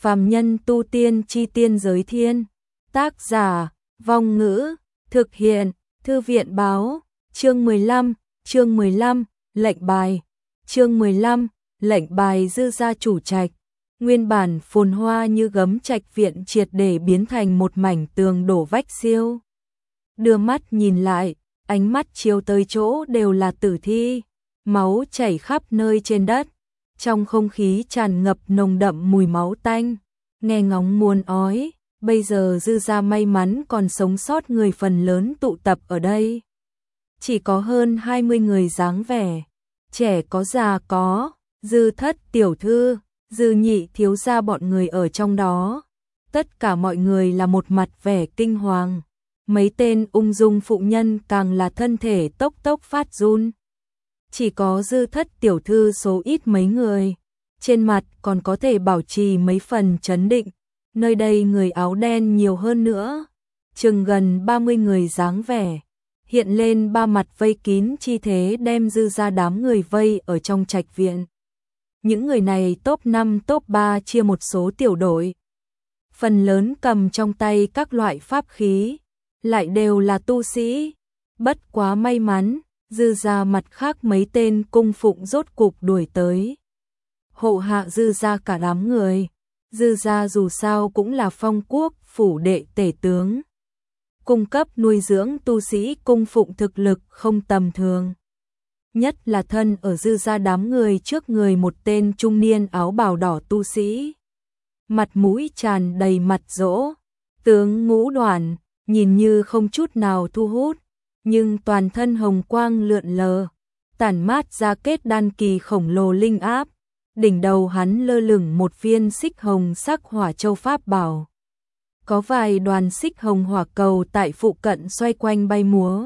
Phàm nhân tu tiên chi tiên giới thiên. Tác giả, Vong Ngữ, thực hiện, Thư viện báo, chương 15, lệnh bài, chương 15, lệnh bài dư gia chủ trạch. Nguyên bản phồn hoa như gấm trạch viện triệt để biến thành một mảnh tường đổ vách siêu. Đưa mắt nhìn lại, ánh mắt chiếu tới chỗ đều là tử thi, máu chảy khắp nơi trên đất. Trong không khí tràn ngập nồng đậm mùi máu tanh, nghe ngóng muốn ói. Bây giờ dư gia may mắn còn sống sót người phần lớn tụ tập ở đây. Chỉ có hơn 20 người dáng vẻ, trẻ có già có, dư thất tiểu thư, dư nhị thiếu gia bọn người ở trong đó. Tất cả mọi người là một mặt vẻ kinh hoàng, mấy tên ung dung phụ nhân càng là thân thể tốc tốc phát run. Chỉ có dư thất tiểu thư số ít mấy người, trên mặt còn có thể bảo trì mấy phần trấn định. Nơi đây người áo đen nhiều hơn nữa, chừng gần 30 người dáng vẻ, hiện lên ba mặt vây kín chi thế đem dư ra đám người vây ở trong trạch viện. Những người này top 5 top 3 chia một số tiểu đội, phần lớn cầm trong tay các loại pháp khí, lại đều là tu sĩ. Bất quá may mắn, dư ra mặt khác mấy tên cung phụng rốt cục đuổi tới, hộ hạ dư ra cả đám người. Dư gia dù sao cũng là Phong Quốc phủ đệ tể tướng, cung cấp nuôi dưỡng tu sĩ cung phụng thực lực không tầm thường. Nhất là thân ở dư gia đám người trước người một tên trung niên áo bào đỏ tu sĩ, mặt mũi tràn đầy mặt dỗ, tướng ngũ đoản, nhìn như không chút nào thu hút, nhưng toàn thân hồng quang lượn lờ, tản mát ra kết đan kỳ khổng lồ linh áp. Đỉnh đầu hắn lơ lửng một viên xích hồng sắc hỏa châu pháp bảo. Có vài đoàn xích hồng hỏa cầu tại phụ cận xoay quanh bay múa.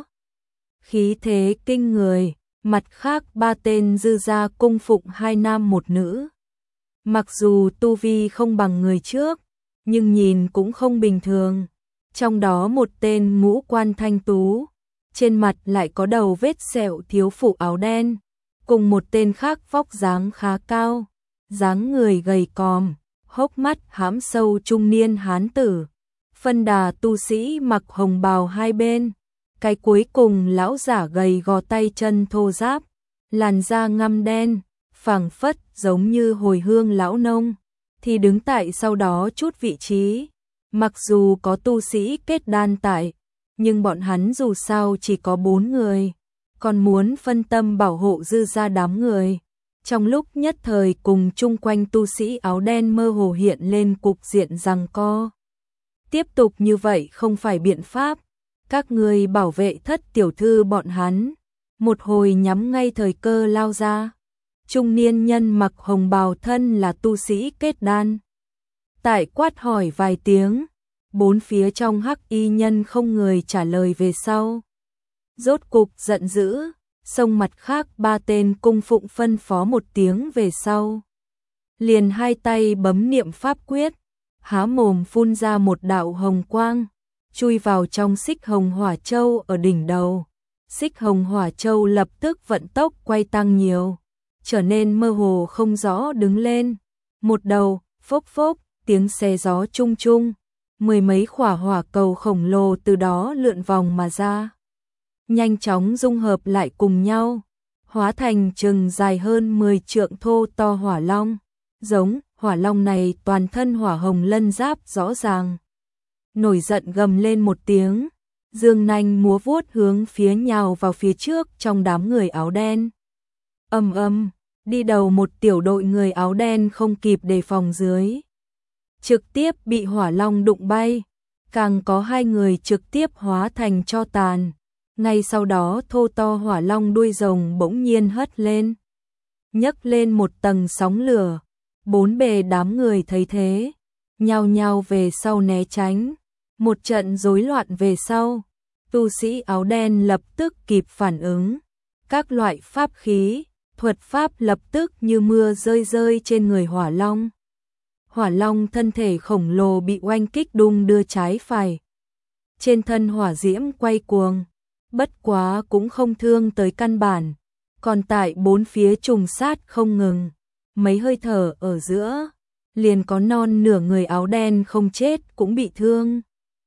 Khí thế kinh người, mặt khác ba tên dư gia cung phụng hai nam một nữ. Mặc dù tu vi không bằng người trước, nhưng nhìn cũng không bình thường. Trong đó một tên ngũ quan thanh tú, trên mặt lại có đầu vết sẹo thiếu phụ áo đen. Cùng một tên khác vóc dáng khá cao, dáng người gầy còm, hốc mắt hãm sâu trung niên hán tử. Phân đà tu sĩ mặc hồng bào hai bên, cái cuối cùng lão giả gầy gò tay chân thô ráp, làn da ngăm đen, phảng phất giống như hồi hương lão nông, thì đứng tại sau đó chút vị trí. Mặc dù có tu sĩ kết đan tại, nhưng bọn hắn dù sao chỉ có 4 người. Còn muốn phân tâm bảo hộ dư ra đám người. Trong lúc nhất thời cùng chung quanh tu sĩ áo đen mơ hồ hiện lên cục diện giằng co. Tiếp tục như vậy không phải biện pháp. Các người bảo vệ thất tiểu thư bọn hắn. Một hồi nhắm ngay thời cơ lao ra. Trung niên nhân mặc hồng bào thân là tu sĩ kết đan. Tại quát hỏi vài tiếng, bốn phía trong hắc y nhân không người trả lời về sau. Rốt cục giận dữ, xông mặt khác ba tên cung phụng phân phó một tiếng về sau. Liền hai tay bấm niệm pháp quyết, há mồm phun ra một đạo hồng quang, chui vào trong xích hồng hỏa châu ở đỉnh đầu. Xích hồng hỏa châu lập tức vận tốc quay tăng nhiều, trở nên mơ hồ không rõ đứng lên. Một đầu, phốc phốc, tiếng xe gió chung chung, mười mấy khỏa hỏa cầu khổng lồ từ đó lượn vòng mà ra. Nhanh chóng dung hợp lại cùng nhau, hóa thành chừng dài hơn 10 trượng thô to hỏa long. Giống hỏa long này toàn thân hỏa hồng lân giáp rõ ràng. Nổi giận gầm lên một tiếng, dương nanh múa vuốt hướng phía nhào vào phía trước trong đám người áo đen. Đi đầu một tiểu đội người áo đen không kịp đề phòng dưới, trực tiếp bị hỏa long đụng bay, càng có hai người trực tiếp hóa thành tro tàn. Ngay sau đó thô to hỏa long đuôi rồng bỗng nhiên hất lên, nhấc lên một tầng sóng lửa. Bốn bề đám người thấy thế, nhao nhao về sau né tránh. Một trận rối loạn về sau, tu sĩ áo đen lập tức kịp phản ứng. Các loại pháp khí, thuật pháp lập tức như mưa rơi rơi trên người hỏa long. Hỏa long thân thể khổng lồ bị oanh kích đung đưa trái phải. Trên thân hỏa diễm quay cuồng, bất quá cũng không thương tới căn bản. Còn tại bốn phía trùng sát không ngừng, mấy hơi thở ở giữa, liền có non nửa người áo đen không chết cũng bị thương.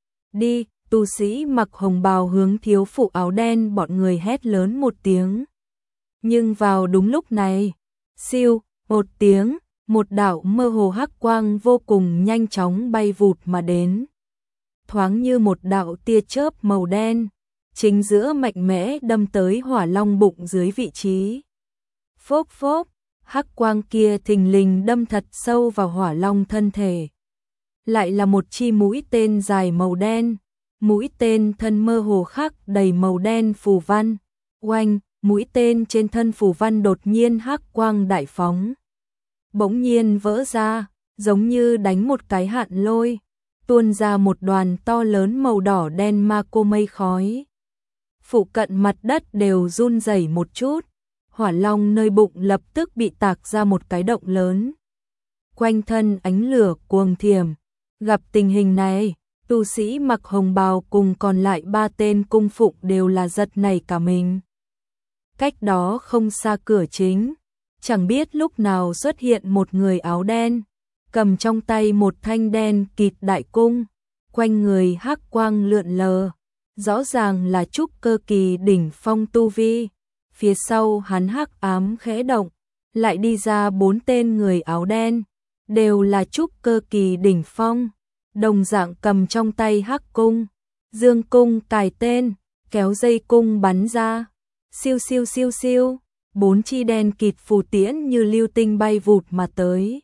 Đi, tu sĩ mặc hồng bào hướng thiếu phụ áo đen bọn người hét lớn một tiếng. Nhưng vào đúng lúc này, siêu, một tiếng, một đạo mơ hồ hắc quang vô cùng nhanh chóng bay vụt mà đến. Thoáng như một đạo tia chớp màu đen, chính giữa mạnh mẽ đâm tới hỏa long bụng dưới vị trí. Phốc phốc, hắc quang kia thình lình đâm thật sâu vào hỏa long thân thể. Lại là một chi mũi tên dài màu đen, mũi tên thân mơ hồ khắc đầy màu đen phù văn. Oanh, mũi tên trên thân phù văn đột nhiên hắc quang đại phóng. Bỗng nhiên vỡ ra, giống như đánh một cái hạn lôi, tuôn ra một đoàn to lớn màu đỏ đen ma cô mây khói. Phụ cận mặt đất đều run rẩy một chút, hỏa long nơi bụng lập tức bị tạc ra một cái động lớn. Quanh thân ánh lửa cuồng thiểm, gặp tình hình này, tu sĩ mặc hồng bào cùng còn lại 3 tên cung phụng đều là giật nảy cả mình. Cách đó không xa cửa chính, chẳng biết lúc nào xuất hiện một người áo đen, cầm trong tay một thanh đen kịt đại cung, quanh người hắc quang lượn lờ, rõ ràng là trúc cơ kỳ đỉnh phong tu vi. Phía sau hắn hắc ám khẽ động, lại đi ra 4 tên người áo đen, đều là trúc cơ kỳ đỉnh phong, đồng dạng cầm trong tay hắc cung, dương cung cài tên, kéo dây cung bắn ra. Siêu siêu siêu siêu, 4 chi đen kịt phù tiễn như lưu tinh bay vụt mà tới.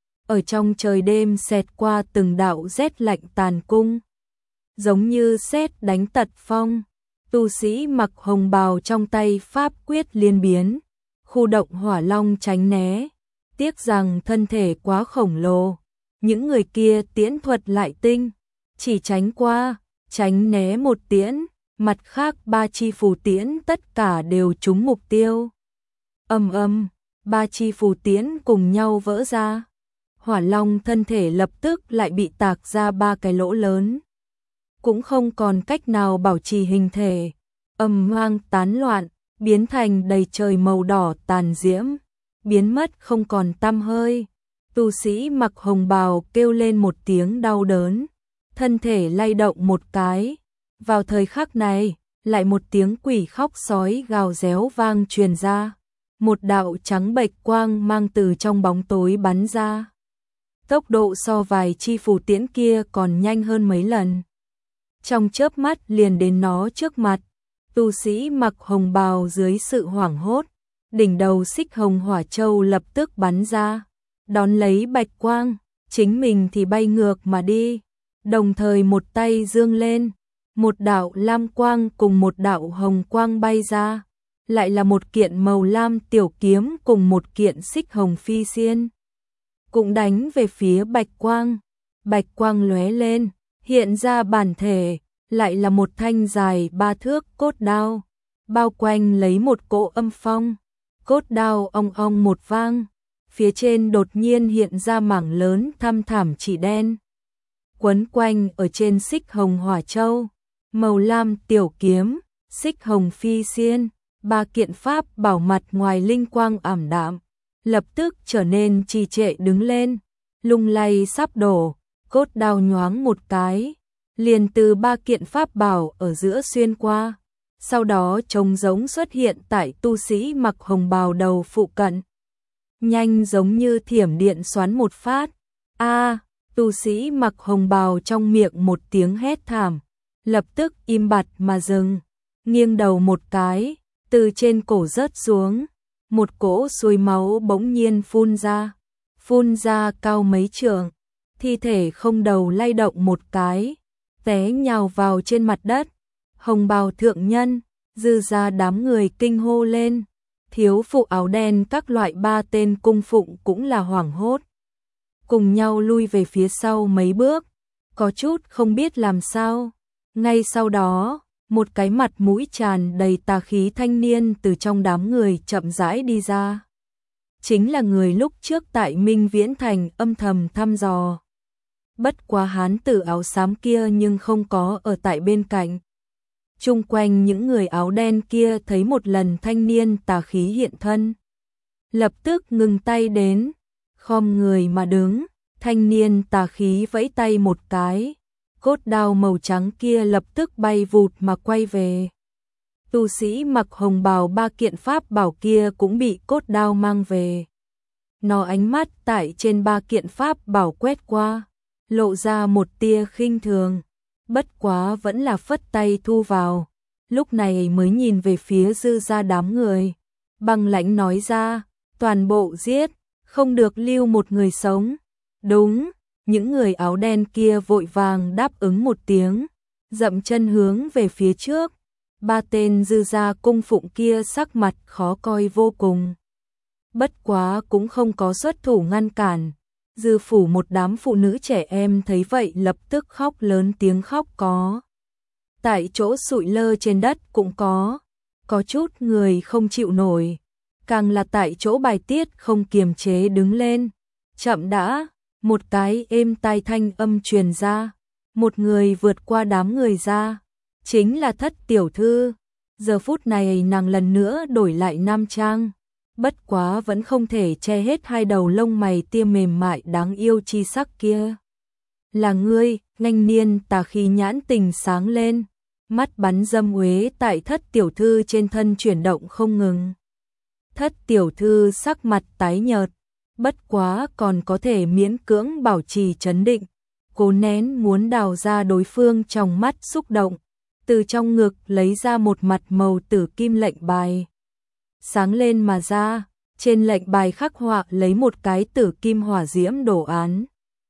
Ở trong trời đêm xẹt qua từng đạo rét lạnh tàn cung, giống như sét đánh tật phong. Tu sĩ mặc hồng bào trong tay pháp quyết liên biến, khu động hỏa long tránh né. Tiếc rằng thân thể quá khổng lồ, những người kia tiễn thuật lại tinh, chỉ tránh qua, tránh né một tiễn, mặt khác 3 chi phù tiễn tất cả đều trúng mục tiêu. Ầm ầm, 3 chi phù tiễn cùng nhau vỡ ra. Hỏa long thân thể lập tức lại bị tạc ra 3 cái lỗ lớn. Cũng không còn cách nào bảo trì hình thể, ầm vang tán loạn, biến thành đầy trời màu đỏ tàn diễm, biến mất không còn tăm hơi. Tu sĩ mặc hồng bào kêu lên một tiếng đau đớn, thân thể lay động một cái. Vào thời khắc này, lại một tiếng quỷ khóc sói gào réo vang truyền ra. Một đạo trắng bệch quang mang từ trong bóng tối bắn ra. Tốc độ so vài chi phù tiễn kia còn nhanh hơn mấy lần. Trong chớp mắt liền đến nó trước mặt. Tu sĩ mặc hồng bào dưới sự hoảng hốt, đỉnh đầu xích hồng hỏa châu lập tức bắn ra, đón lấy bạch quang, chính mình thì bay ngược mà đi, đồng thời một tay giương lên, một đạo lam quang cùng một đạo hồng quang bay ra, lại là một kiện màu lam tiểu kiếm cùng một kiện xích hồng phi xiên, cũng đánh về phía bạch quang lóe lên, hiện ra bản thể, lại là một thanh dài 3 thước cốt đao, bao quanh lấy một cỗ âm phong, cốt đao ong ong một vang, phía trên đột nhiên hiện ra mảng lớn thăm thảm chỉ đen, quấn quanh ở trên xích hồng hỏa châu, màu lam tiểu kiếm, xích hồng phi xiên, 3 kiện pháp bảo mặt ngoài linh quang ảm đạm, lập tức trở nên trì trệ đứng lên, lung lay sắp đổ, cốt đao nhoáng một cái, liền từ 3 kiện pháp bảo ở giữa xuyên qua, sau đó trống giống xuất hiện tại tu sĩ mặc hồng bào đầu phụ cận. Nhanh giống như thiểm điện xoắn một phát, tu sĩ mặc hồng bào trong miệng một tiếng hét thảm, lập tức im bặt mà dừng, nghiêng đầu một cái, từ trên cổ rớt xuống, một cỗ xuôi máu bỗng nhiên phun ra cao mấy trượng, thi thể không đầu lay động một cái, té nhào vào trên mặt đất. Hồng bào thượng nhân, dư ra đám người kinh hô lên, thiếu phụ áo đen các loại 3 tên cung phụng cũng là hoảng hốt, cùng nhau lui về phía sau mấy bước, có chút không biết làm sao. Ngay sau đó, một cái mặt mũi tràn đầy tà khí thanh niên từ trong đám người chậm rãi đi ra. Chính là người lúc trước tại Minh Viễn Thành âm thầm thăm dò. Bất quá hán tử áo xám kia nhưng không có ở tại bên cạnh. Chung quanh những người áo đen kia thấy một lần thanh niên tà khí hiện thân, lập tức ngừng tay đến, khom người mà đứng, Thanh niên tà khí vẫy tay một cái, cốt đao màu trắng kia lập tức bay vụt mà quay về. Tu sĩ mặc hồng bào ba kiện pháp bảo kia cũng bị cốt đao mang về. Nó ánh mắt tại trên ba kiện pháp bảo quét qua, lộ ra một tia khinh thường, bất quá vẫn là phất tay thu vào. Lúc này mới nhìn về phía Dư gia đám người, băng lãnh nói ra, toàn bộ giết, không được lưu một người sống. Đúng, những người áo đen kia vội vàng đáp ứng một tiếng, dậm chân hướng về phía trước. Ba tên Dư gia cung phụng kia sắc mặt khó coi vô cùng. Bất quá cũng không có xuất thủ ngăn cản. Dư phủ một đám phụ nữ trẻ em thấy vậy lập tức khóc lớn tiếng khóc có. Tại chỗ sụi lơ trên đất cũng có chút người không chịu nổi. Càng là tại chỗ bài tiết không kiềm chế đứng lên. Chậm đã, một cái êm tai thanh âm truyền ra. Một người vượt qua đám người ra. Chính là Thất tiểu thư. Giờ phút này nàng lần nữa đổi lại nam trang. Bất quá vẫn không thể che hết hai đầu lông mày tia mềm mại đáng yêu chi sắc kia. Là ngươi, Nganh niên tà khí nhãn tình sáng lên, mắt bắn dâm uế tại Thất tiểu thư trên thân chuyển động không ngừng. Thất tiểu thư sắc mặt tái nhợt, bất quá còn có thể miễn cưỡng bảo trì trấn định, cố nén muốn đào ra đối phương trong mắt xúc động, từ trong ngực lấy ra một mặt màu tử kim lệnh bài. Sáng lên mà ra, trên lệnh bài khắc họa lấy một cái tử kim hỏa diễm đồ án.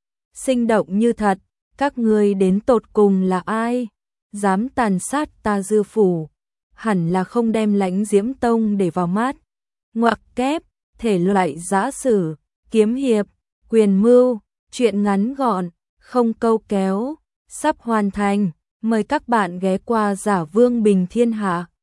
Sinh động như thật, các ngươi đến tột cùng là ai? Dám tàn sát ta Dư phủ, hẳn là không đem Lãnh Diễm Tông để vào mắt. Ngoặc kép, thể loại giã sử, kiếm hiệp, quyền mưu, truyện ngắn gọn, không câu kéo, sắp hoàn thành. Mời các bạn ghé qua Giả Vương Bình Thiên Hạ.